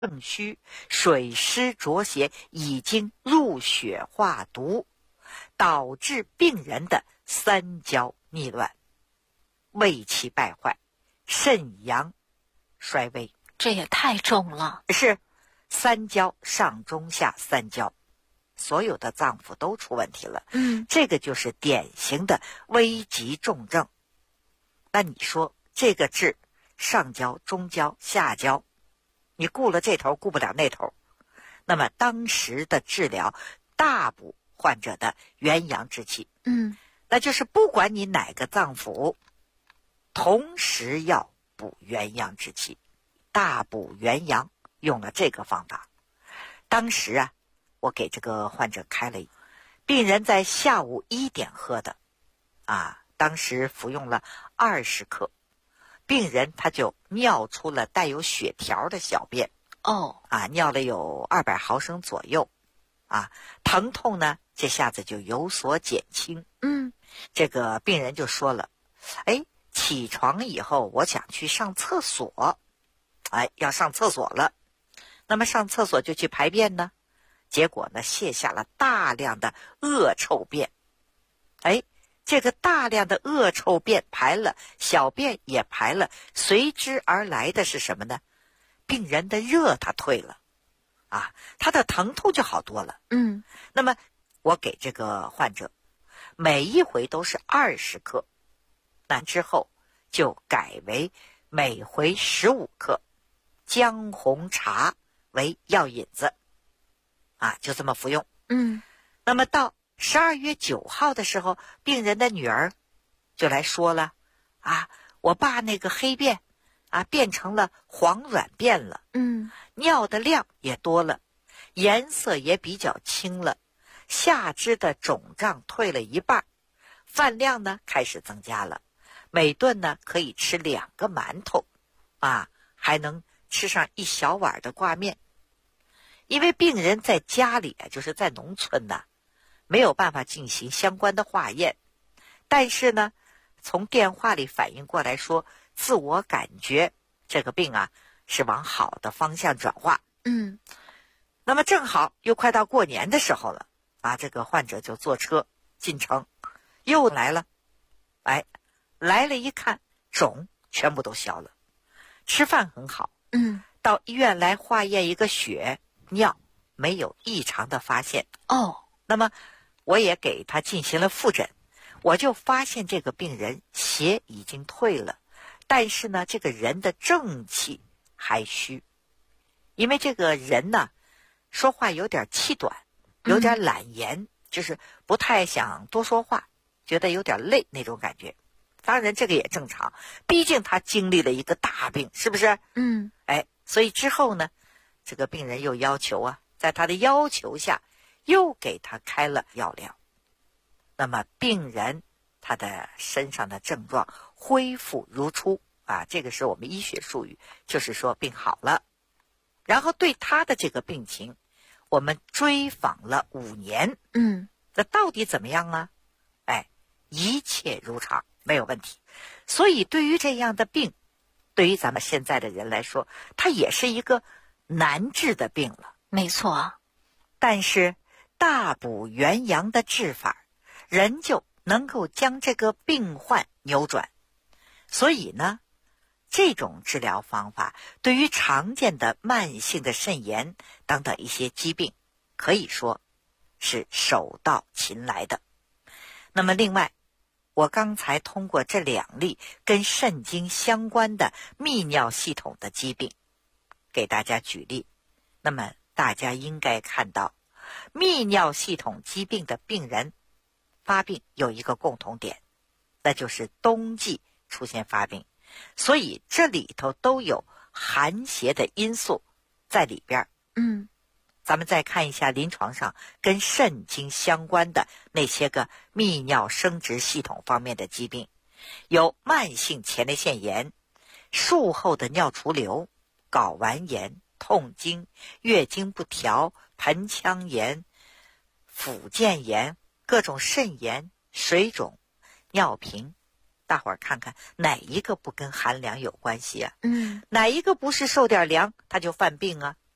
肾虚，水湿浊邪已经入血化毒，导致病人的三焦逆乱，胃气败坏，肾阳衰微。 这也太重了。 是三焦，上中下三焦，所有的脏腑都出问题了。这个就是典型的危急重症。那你说这个治上焦、中焦、下焦，你顾了这头顾不了那头，那么当时的治疗大补患者的元阳之气。那就是不管你哪个脏腑，同时要补元阳之气，大补元阳，用了这个方法。当时啊，我给这个患者开了，病人在下午1点喝的当时服用了20克，病人他就尿出了带有血条的小便。尿了有200毫升左右。疼痛呢这下子就有所减轻。这个病人就说了，起床以后我想去上厕所，要上厕所了。那么上厕所就去排便呢，结果呢泻下了大量的恶臭便。这个大量的恶臭便排了，小便也排了，随之而来的是什么呢？病人的热他退了，他的疼痛就好多了。那么我给这个患者每一回都是20克，那之后就改为每回15克，姜红茶为药引子，就这么服用。那么到12月9号的时候，病人的女儿就来说了，我爸那个黑便变成了黄软便了，尿的量也多了，颜色也比较清了，下肢的肿胀退了一半，饭量呢开始增加了，每顿呢可以吃2个馒头，还能吃上1小碗的挂面。因为病人在家里就是在农村没有办法进行相关的化验，但是呢从电话里反映过来说，自我感觉这个病是往好的方向转化。那么正好又快到过年的时候了，这个患者就坐车进城，又来了。来了一看，肿全部都消了，吃饭很好。到医院来化验一个血尿，没有异常的发现。那么我也给他进行了复诊，我就发现这个病人邪已经退了，但是呢这个人的正气还虚。因为这个人说话有点气短，有点懒言，就是不太想多说话，觉得有点累那种感觉。当然这个也正常，毕竟他经历了一个大病，是不是？所以之后呢，这个病人又要求在他的要求下又给他开了药量。那么病人他的身上的症状恢复如初，这个是我们医学术语，就是说病好了。然后对他的这个病情我们追访了5年。这到底怎么样一切如常，没有问题。所以对于这样的病，对于咱们现在的人来说，它也是一个难治的病了。 没错。 但是大补元阳的治法，人就能够将这个病患扭转。所以呢，这种治疗方法对于常见的慢性的肾炎等等一些疾病，可以说是手到擒来的。那么另外，我刚才通过这2例跟肾经相关的泌尿系统的疾病给大家举例，那么大家应该看到泌尿系统疾病的病人发病有一个共同点，那就是冬季出现发病，所以这里头都有寒邪的因素在里边。咱们再看一下临床上跟肾经相关的那些个泌尿生殖系统方面的疾病，有慢性前列腺炎、术后的尿储留、睾丸炎、痛经、月经不调、盆腔炎、附件炎、各种肾炎、水肿、尿频。大伙儿看看哪一个不跟寒凉有关系哪一个不是受点凉他就犯病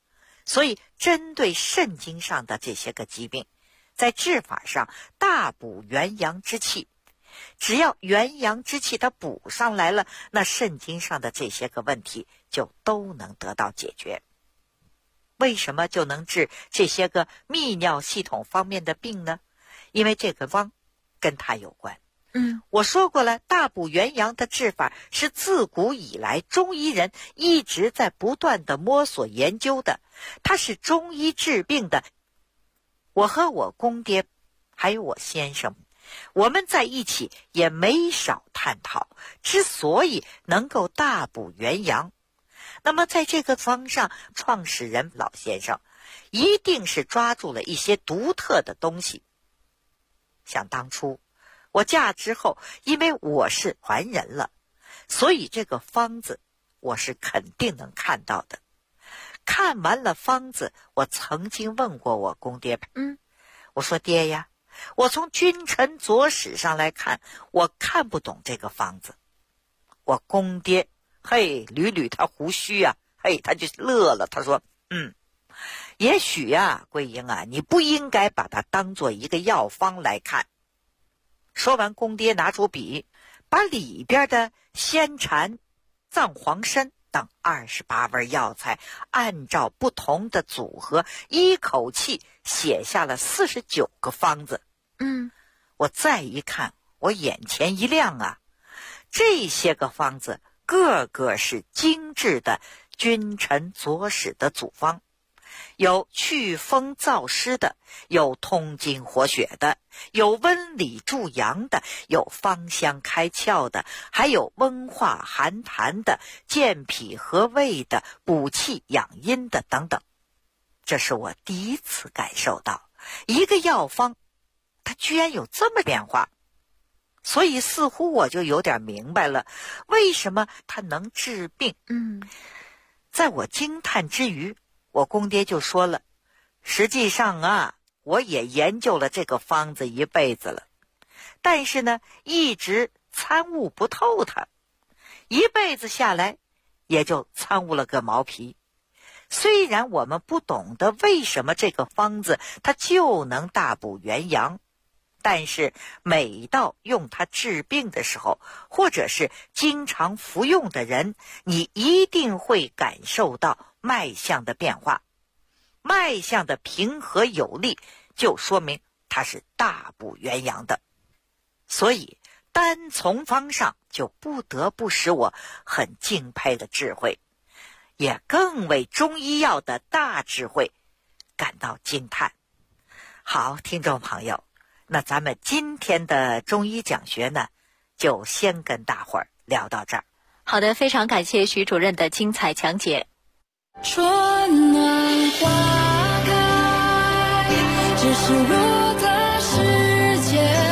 所以针对肾经上的这些个疾病，在治法上大补元阳之气，只要元阳之气它补上来了，那肾经上的这些个问题就都能得到解决。为什么就能治这些个泌尿系统方面的病呢？因为这个方跟它有关。我说过了，大补元阳的治法是自古以来中医人一直在不断的摸索研究的，它是中医治病的。我和我公爹还有我先生，我们在一起也没少探讨，之所以能够大补元阳，那么在这个方上，创始人老先生一定是抓住了一些独特的东西。想当初我嫁之后，因为我是传人了，所以这个方子我是肯定能看到的。看完了方子，我曾经问过我公爹，我说爹呀，我从君臣佐使上来看，我看不懂这个方子。我公爹捋捋他胡须啊，他就乐了，他说也许啊，桂英啊，你不应该把它当做一个药方来看。说完，公爹拿出笔，把里边的仙蝉、藏黄参等28味药材按照不同的组合一口气写下了49个方子。我再一看，我眼前一亮啊，这些个方子个个是精致的君臣佐使的组方，有祛风燥湿的，有通经活血的，有温里助阳的，有芳香开窍的，还有温化寒痰的，健脾和胃的，补气养阴的等等。这是我第一次感受到一个药方它居然有这么变化，所以似乎我就有点明白了为什么它能治病。在我惊叹之余，我公爹就说了，实际上啊，我也研究了这个方子一辈子了，但是呢，一直参悟不透它，一辈子下来也就参悟了个毛皮。虽然我们不懂得为什么这个方子它就能大补元阳，但是每到用它治病的时候，或者是经常服用的人，你一定会感受到脉象的变化。脉象的平和有力，就说明它是大补元阳的。所以单从方上就不得不使我很敬佩的智慧，也更为中医药的大智慧感到惊叹。好，听众朋友，那咱们今天的中医讲学呢，就先跟大伙儿聊到这儿。 好的，非常感谢徐主任的精彩讲解。 春暖花开，这是我的世界。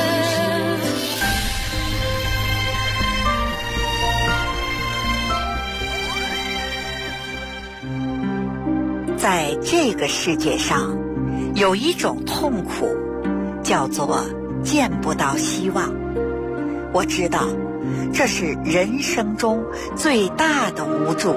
在这个世界上，有一种痛苦叫做见不到希望。我知道这是人生中最大的无助。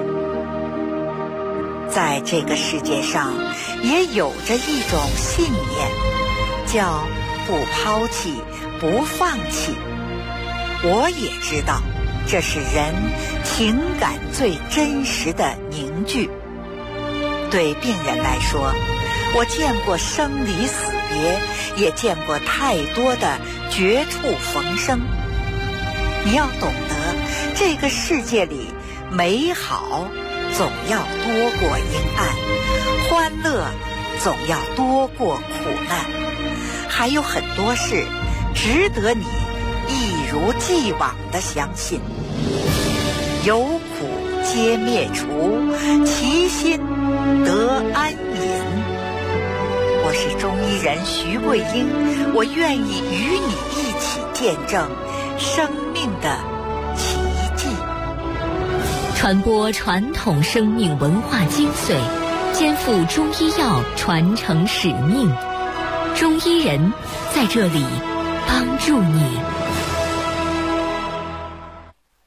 在这个世界上也有着一种信念，叫不抛弃不放弃。我也知道这是人情感最真实的凝聚。对病人来说，我见过生离死别，也见过太多的绝处逢生。你要懂得，这个世界里美好总要多过阴暗，欢乐总要多过苦难，还有很多事值得你一如既往地相信。有苦皆灭除，其心得安隐。我是中医人徐桂英，我愿意与你一起见证生命的奇迹， 传播传统生命文化精髓，肩负中医药传承使命。中医人在这里帮助你。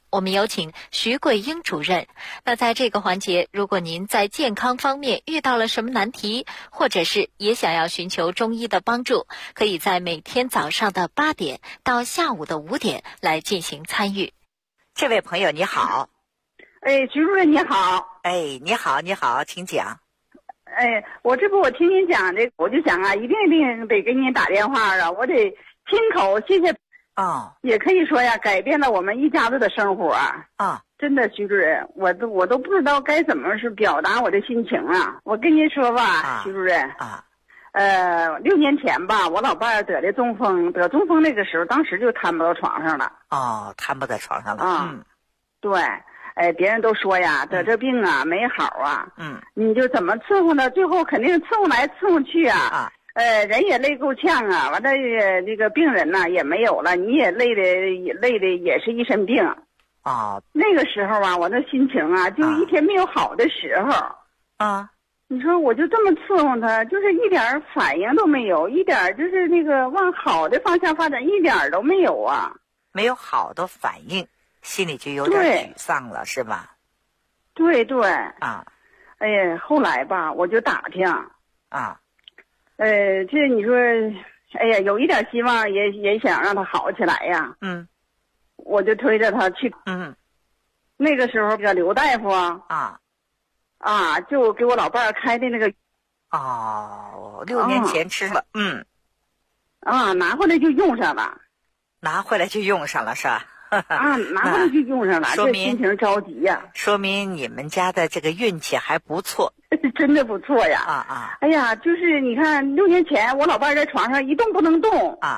我们有请徐桂英主任。那在这个环节，如果您在健康方面遇到了什么难题，或者是也想要寻求中医的帮助，可以在每天早上的8点到下午的5点来进行参与。 这位朋友你好。 哎，徐主任你好。 哎，你好，你好，请讲。 哎，我听您讲的，我就想啊，一定得给您打电话啊，我得亲口谢谢。也可以说呀，改变了我们一家子的生活啊。真的，徐主任，我都不知道该怎么是表达我的心情啊。我跟您说吧，徐主任，6年前吧，我老伴儿得中风那个时候，当时就瘫不到床上了。 瘫不在床上了。 对，别人都说呀，得这病啊没好啊。你就怎么伺候呢？最后肯定伺候来伺候去啊。人也累够呛啊，完了这个病人呢也没有了，你也累的也是一身病。那个时候啊，我那心情啊，就一天没有好的时候。你说我就这么伺候他，就是一点反应都没有，一点就是那个往好的方向发展一点都没有啊。 没有好的反应，心里就有点沮丧了，是吧？ 对。哎呀，后来吧，我就打听。这你说，哎呀，有一点希望也想让他好起来呀。我就推着他去。那个时候这个刘大夫就给我老伴儿开的那个。 6年前吃了。 拿回来就用上了。 拿回来就用上了是吧？ 拿回来就用上了， 说明这心情着急呀。 说明你们家的这个运气还不错。 真的不错呀。哎呀，就是你看6年前我老伴在床上一动不能动。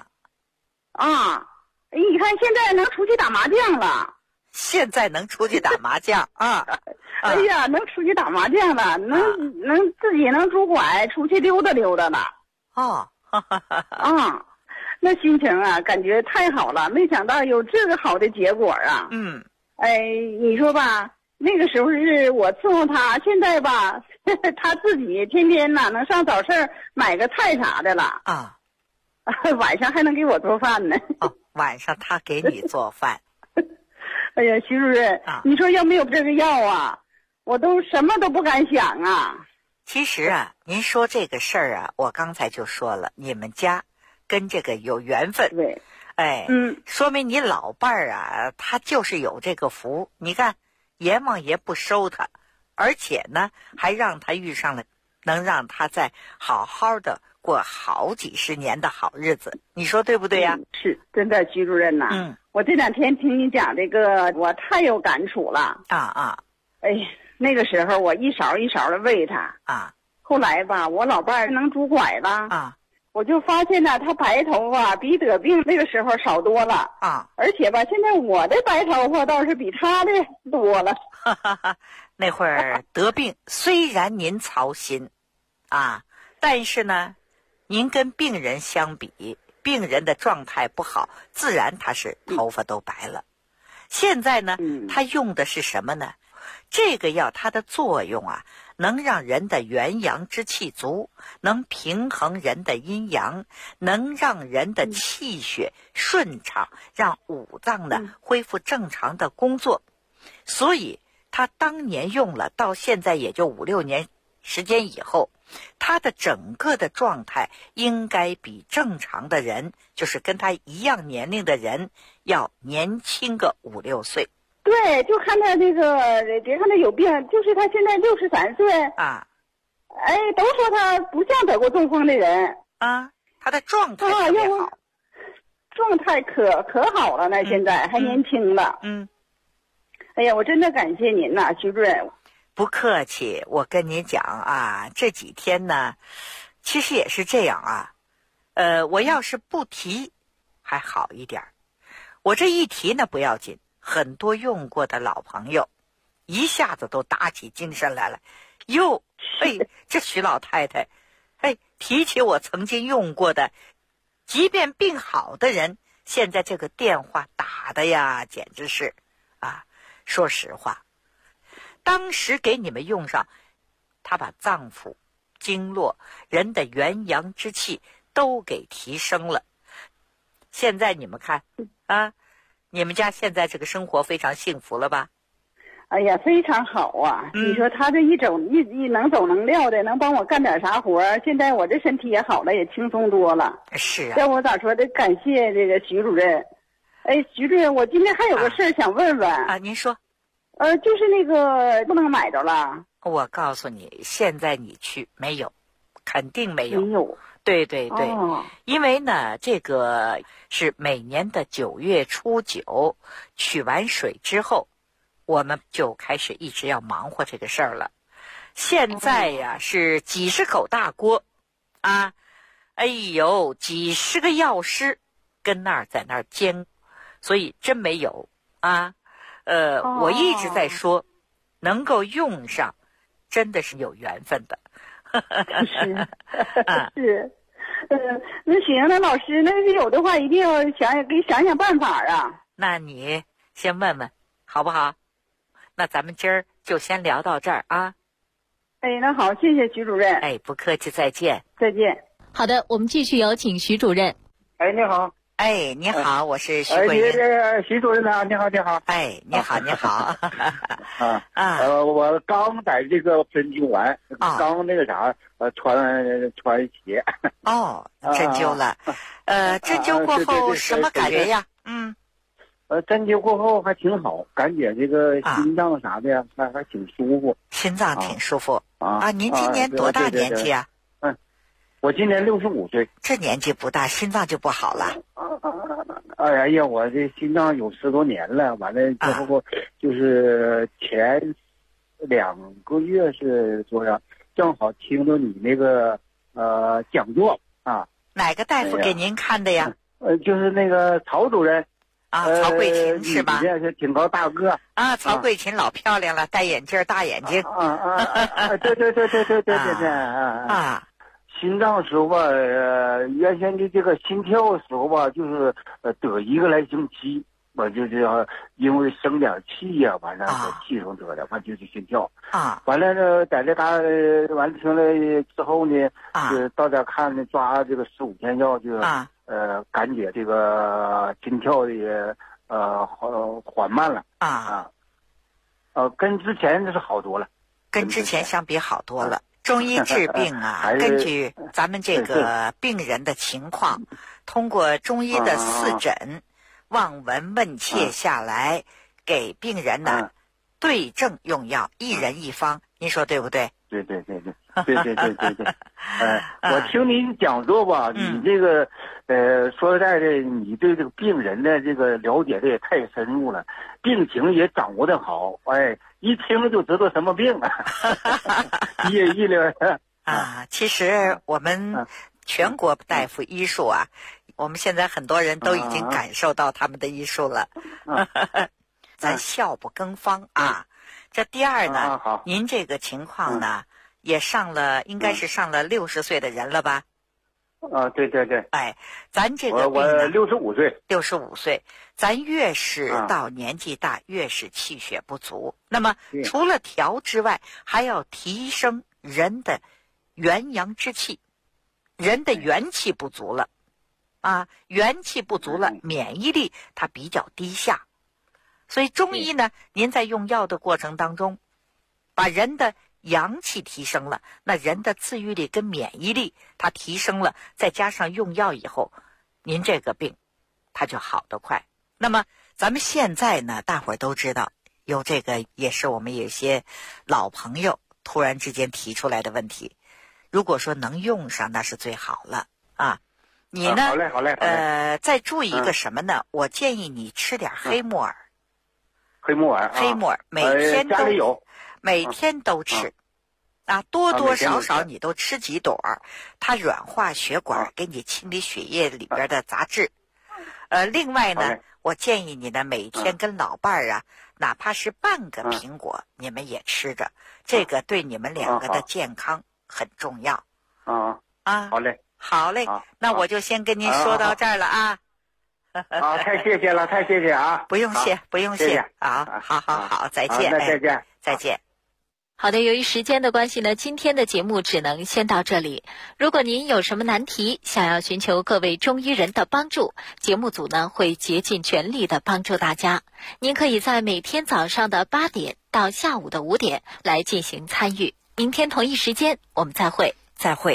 你看现在能出去打麻将了。 现在能出去打麻将哎呀，能出去打麻将了，能自己能拄拐出去溜达溜达了。那心情啊，感觉太好了，没想到有这个好的结果啊。你说吧，那个时候是我伺候他，现在吧，他自己天天能上早市买个菜啥的了。晚上还能给我做饭呢。 晚上他给你做饭。 哎呀，徐主任，你说要没有这个药啊，我都什么都不敢想啊。 其实啊，您说这个事儿啊，我刚才就说了，你们家跟这个有缘分。 对。 说明你老伴儿啊，他就是有这个福。你看，阎王爷不收他，而且呢，还让他遇上了能让他再好好的过好几十年的好日子。你说对不对呀？ 是，真的，徐主任呐。我这2天听你讲这个，我太有感触了。那个时候我一勺一勺的喂他。后来吧，我老伴儿能拄拐了。我就发现呢，他白头发比得病那个时候少多了。而且吧，现在我的白头发倒是比他的多了。 那会儿得病，虽然您操心但是呢，您跟病人相比，病人的状态不好，自然他是头发都白了。现在呢，他用的是什么呢？这个药它的作用啊，能让人的元阳之气足，能平衡人的阴阳，能让人的气血顺畅，让五脏呢恢复正常的工作。所以他当年用了，到现在也就5、6年时间以后，他的整个的状态应该比正常的人，就是跟他一样年龄的人，要年轻个5、6岁。 对，就看他这个，别看他有病，就是他现在63岁都说他不像得过中风的人他的状态特别好， 状态可好了呢，现在还年轻了。哎呀，我真的感谢您呐，徐主任。 不客气，我跟你讲这几天呢，其实也是这样我要是不提还好一点，我这一提呢不要紧，很多用过的老朋友一下子都打起精神来了。这徐老太太提起我曾经用过的，即便病好的人，现在这个电话打的呀，简直是说实话，当时给你们用上，他把脏腑经络人的元阳之气都给提升了。现在你们看你们家现在这个生活非常幸福了吧？ 哎呀，非常好啊！你说他这一能走能撂的，能帮我干点啥活？现在我这身体也好了，也轻松多了。 是啊。 要我咋说的？感谢这个徐主任。哎，徐主任，我今天还有个事儿想问问啊。您说。 就是那个不能买着了。 我告诉你，现在你去没有，肯定没有。 没有。 对对对。因为呢，这个是每年的9月初9取完水之后。我们就开始一直要忙活这个事儿了。现在呀，是几十口大锅啊，哎呦，几十个药师跟在那儿煎，所以真没有啊。我一直在说，能够用上，真的是有缘分的。 是是。那行，那老师，那有的话一定要给想想办法啊。 那你先问问好不好？那咱们今儿就先聊到这儿啊。 哎，那好，谢谢徐主任。 哎，不客气，再见。 再见。 好的，我们继续有请徐主任。 哎，你好。 哎，你好，我是徐桂英。 徐主任呢？你好，你好。 哎，你好，你好。 我刚在这个针灸完，刚那个啥，穿鞋。 哦，针灸了。针灸过后什么感觉呀？ 针灸过后还挺好，感觉这个心脏啥的还挺舒服。 心脏挺舒服啊！您今年多大年纪啊？ 我今年65岁。 这年纪不大，心脏就不好了。 哎呀，我这心脏有10多年了，完了之后就是前2个月是多少？正好听着你那个讲座啊。 哪个大夫给您看的呀？ 就是那个曹主任。 曹桂琴是吧？ 是挺高大个啊，曹桂琴老漂亮了，戴眼镜大眼睛。 对啊。心脏时候吧，原先的这个心跳时候吧，就是得1个来星期，我就是因为生点气呀，完了气上得的，完就是心跳完了呢，在这嘎完成了之后呢，到这看呢，抓这个15天药就感觉这个心跳也缓慢了跟之前是好多了， 跟之前相比好多了。中医治病根据咱们这个病人的情况，通过中医的4诊，望闻问切下来，给病人呢对症用药，1人1方，您说对不对？ 对。我听你讲座吧，你这个说实在的，你对这个病人的这个了解的也太深入了，病情也掌握的好，哎，一听就知道什么病了。 其实我们全国大夫医术我们现在很多人都已经感受到他们的医术了。咱笑不更方这第二呢，您这个情况呢，也应该是上了60岁的人了吧？ 对。 哎，咱这个病我65岁。 65岁，咱越是到年纪大，越是气血不足。那么除了调之外，还要提升人的元阳之气，人的元气不足了元气不足了，免疫力它比较低下。所以中医呢，您在用药的过程当中，把人的阳气提升了，那人的自愈力跟免疫力它提升了，再加上用药以后，您这个病它就好得快。那么咱们现在呢，大伙儿都知道，有这个也是我们有些老朋友突然之间提出来的问题，如果说能用上，那是最好了你呢好嘞再注意一个什么呢？我建议你吃点黑木耳。 黑木耳每天家里有， 每天都吃多多少少你都吃几朵，它软化血管，给你清理血液里边的杂质。另外呢，我建议你呢，每天跟老伴儿哪怕是半个苹果，你们也吃着，这个对你们2个的健康很重要。好嘞，那我就先跟您说到这儿了太谢谢了， 不用谢好，再见。 再见。 再见。 好的，由于时间的关系呢，今天的节目只能先到这里。如果您有什么难题，想要寻求各位中医人的帮助，节目组呢会竭尽全力的帮助大家。您可以在每天早上的8点到下午的5点来进行参与。明天同一时间我们再会。 再会。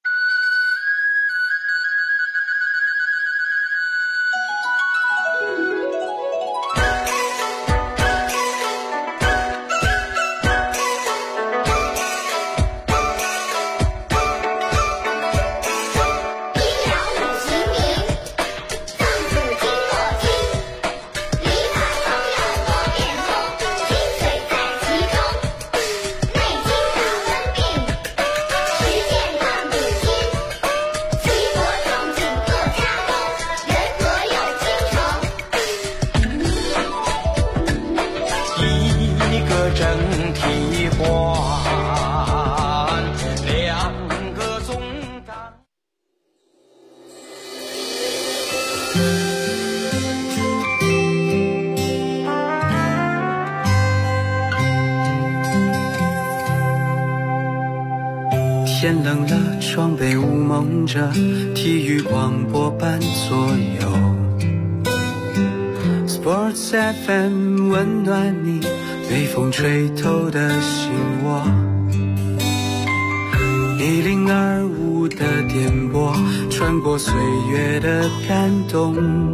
天冷了，窗被雾蒙着，体育广播般左右。Sports FM 温暖你被风吹透的心窝。1025的电波，穿过岁月的感动，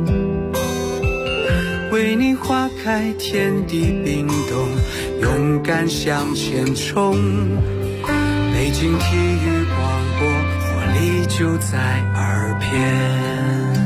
为你划开天地冰冻，勇敢向前冲。北京体育广播，活力就在耳边。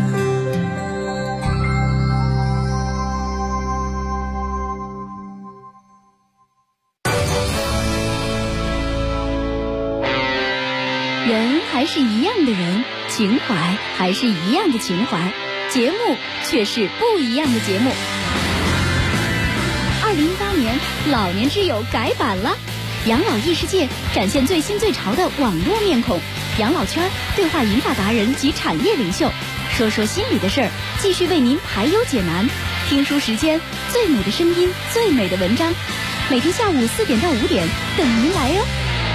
人还是一样的人，情怀还是一样的情怀，节目却是不一样的节目。2018年，老年之友改版了。养老异世界展现最新最潮的网络面孔，养老圈对话银发达人及产业领袖，说说心里的事儿，继续为您排忧解难。听书时间，最美的声音，最美的文章，每天下午4点到5点等您来哦。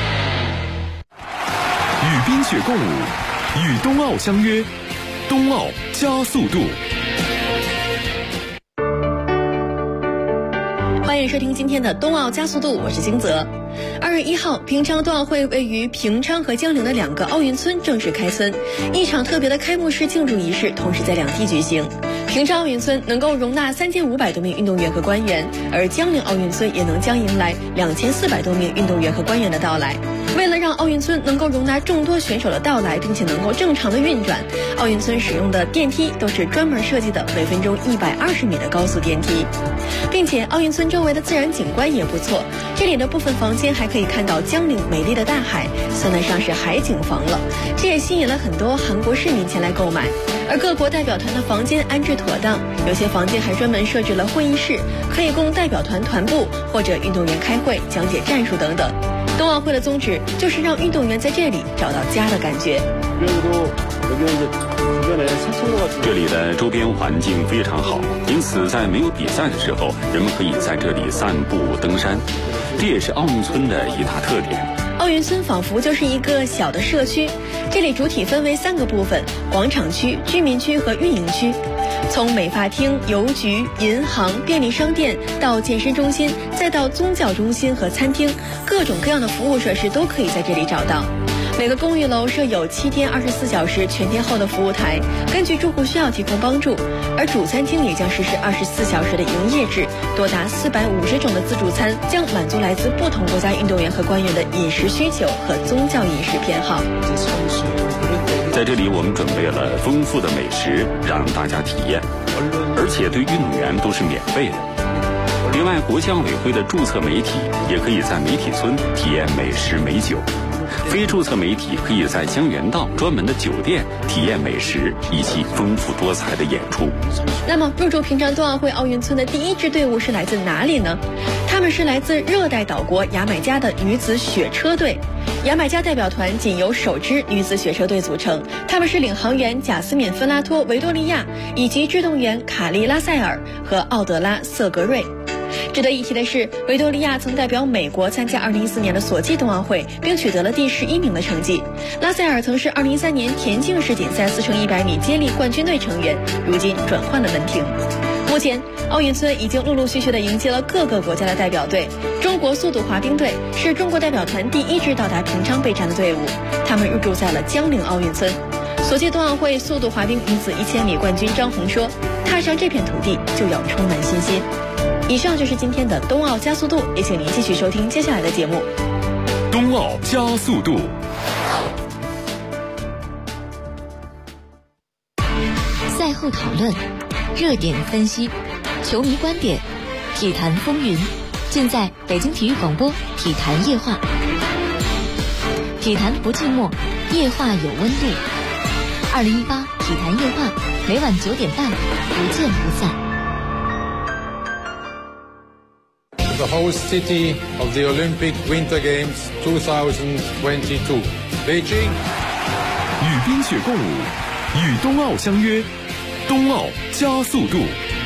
与冰雪共舞，与冬奥相约，冬奥加速度。 欢迎收听今天的冬奥加速度，我是金泽。2月1号，平昌冬奥会位于平昌和江陵的2个奥运村正式开村，一场特别的开幕式庆祝仪式同时在两地举行。平昌奥运村能够容纳3500多名运动员和官员，而江陵奥运村也能将迎来2400多名运动员和官员的到来。为了让奥运村能够容纳众多选手的到来，并且能够正常的运转，奥运村使用的电梯都是专门设计的每分钟120米的高速电梯，并且奥运村周围的自然景观也不错，这里的部分房间还可以看到江陵美丽的大海，算得上是海景房了。这也吸引了很多韩国市民前来购买。而各国代表团的房间安置妥当，有些房间还专门设置了会议室，可以供代表团团部或者运动员开会、讲解战术等等。冬奥会的宗旨就是让运动员在这里找到家的感觉。 这里的周边环境非常好，因此在没有比赛的时候，人们可以在这里散步、登山，这也是奥运村的一大特点。 奥运村仿佛就是一个小的社区，这里主体分为3个部分：广场区、居民区和运营区。从美发厅、邮局、银行、便利商店到健身中心，再到宗教中心和餐厅，各种各样的服务设施都可以在这里找到。每个公寓楼设有7天24小时全天候的服务台，根据住户需要提供帮助。而主餐厅也将实施24小时的营业制，多达450种的自助餐，将满足来自不同国家运动员和官员的饮食需求和宗教饮食偏好。 在这里我们准备了丰富的美食让大家体验，而且对运动员都是免费的。另外，国际奥委会的注册媒体也可以在媒体村体验美食美酒，非注册媒体可以在江原道专门的酒店体验美食以及丰富多彩的演出。 那么入驻平昌冬奥会奥运村的第一支队伍是来自哪里呢？他们是来自热带岛国牙买加的女子雪车队。牙买加代表团仅由首支女子雪车队组成，他们是领航员贾斯敏·芬拉托·维多利亚以及制动员卡利·拉塞尔和奥德拉·瑟格瑞。 值得一提的是，维多利亚曾代表美国参加2014年的索契冬奥会，并取得了第11名的成绩。拉塞尔曾是2013年田径世锦赛4乘100米接力冠军队成员，如今转换了门庭。目前，奥运村已经陆陆续续地迎接了各个国家的代表队。中国速度滑冰队是中国代表团第一支到达平昌备战的队伍，他们入住在了江陵奥运村。索契冬奥会速度滑冰女子1000米冠军张红说：“踏上这片土地就要充满信心。”以上就是今天的冬奥加速度，也请您继续收听接下来的节目。 冬奥加速度。 赛后讨论，热点分析，球迷观点，体坛风云，尽在北京体育广播体坛夜话。体坛不寂寞，夜话有温度。2018体坛夜话，每晚9点半，不见不散。 The host city of the Olympic Winter Games 2022, Beijing. 与冰雪共舞，与冬奥相约，冬奥加速度。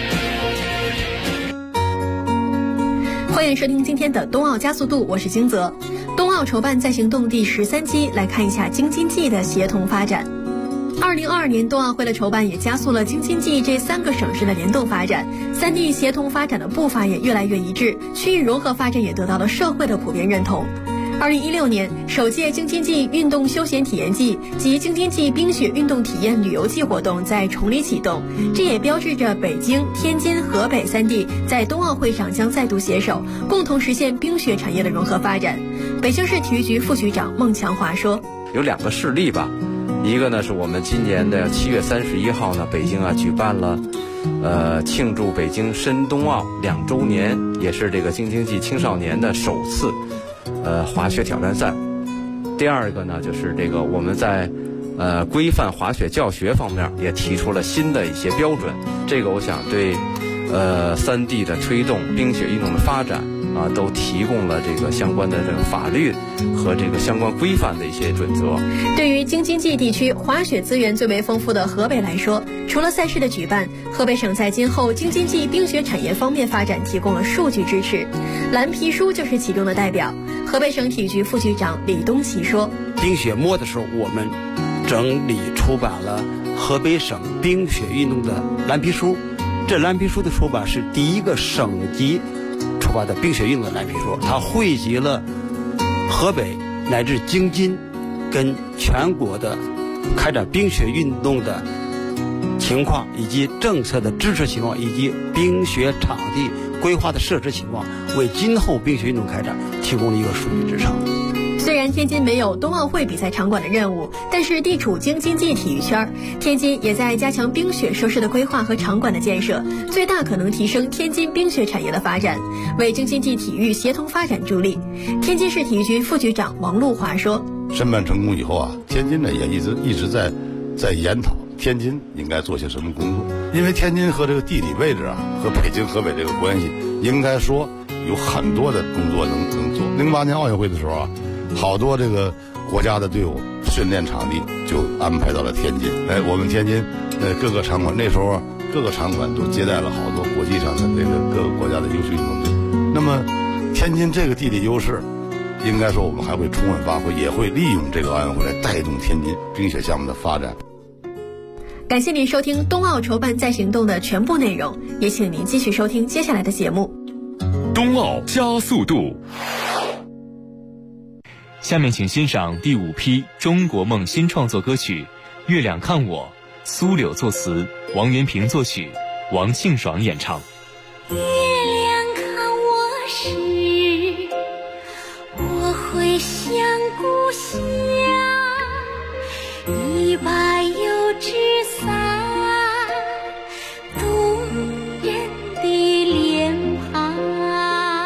欢迎收听今天的冬奥加速度，我是金泽。冬奥筹办在行动第13期，来看一下京津冀的协同发展。2022年冬奥会的筹办也加速了京津冀这3个省市的联动发展，3地协同发展的步伐也越来越一致，区域融合发展也得到了社会的普遍认同。2016年，首届京津冀运动休闲体验季及京津冀冰雪运动体验旅游季活动在崇礼启动，这也标志着北京、天津、河北3地在冬奥会上将再度携手，共同实现冰雪产业的融合发展。北京市体育局副局长孟强华说：“ 有2个事例吧。一个呢是我们今年的7月31号呢，北京举办了庆祝北京申冬奥2周年，也是这个京津冀青少年的首次滑雪挑战赛。第二个呢就是这个我们在规范滑雪教学方面也提出了新的一些标准，这个我想对3地的推动冰雪运动的发展都提供了这个相关的这个法律和这个相关规范的一些准则。 对于京津冀地区滑雪资源最为丰富的河北来说，除了赛事的举办，河北省在今后京津冀冰雪产业方面发展提供了数据支持。蓝皮书就是其中的代表。河北省体育局副局长李东奇说：“ 冰雪末的时候，我们整理出版了河北省冰雪运动的蓝皮书。这蓝皮书的出版是第一个省级出版的冰雪运动的蓝皮书，它汇集了河北乃至京津跟全国的开展冰雪运动的情况，以及政策的支持情况，以及冰雪场地规划的设置情况，为今后冰雪运动开展提供了一个数据支撑。” 虽然天津没有冬奥会比赛场馆的任务，但是地处京津冀体育圈，天津也在加强冰雪设施的规划和场馆的建设，最大可能提升天津冰雪产业的发展，为京津冀体育协同发展助力。天津市体育局副局长王路华说：“ 申办成功以后天津呢也一直在研讨天津应该做些什么工作，因为天津和这个地理位置和北京、河北这个关系，应该说有很多的工作能做。08年奥运会的时候好多这个国家的队伍训练场地就安排到了天津。我们天津各个场馆，那时候各个场馆都接待了好多国际上的这个各个国家的优秀运动队。那么天津这个地理优势，应该说我们还会充分发挥，也会利用这个奥运会来带动天津冰雪项目的发展。 感谢您收听冬奥筹办在行动的全部内容，也请您继续收听接下来的节目。 冬奥加速度。 下面请欣赏第5批中国梦新创作歌曲《月亮看我》，苏柳作词，王元平作曲，王庆爽演唱。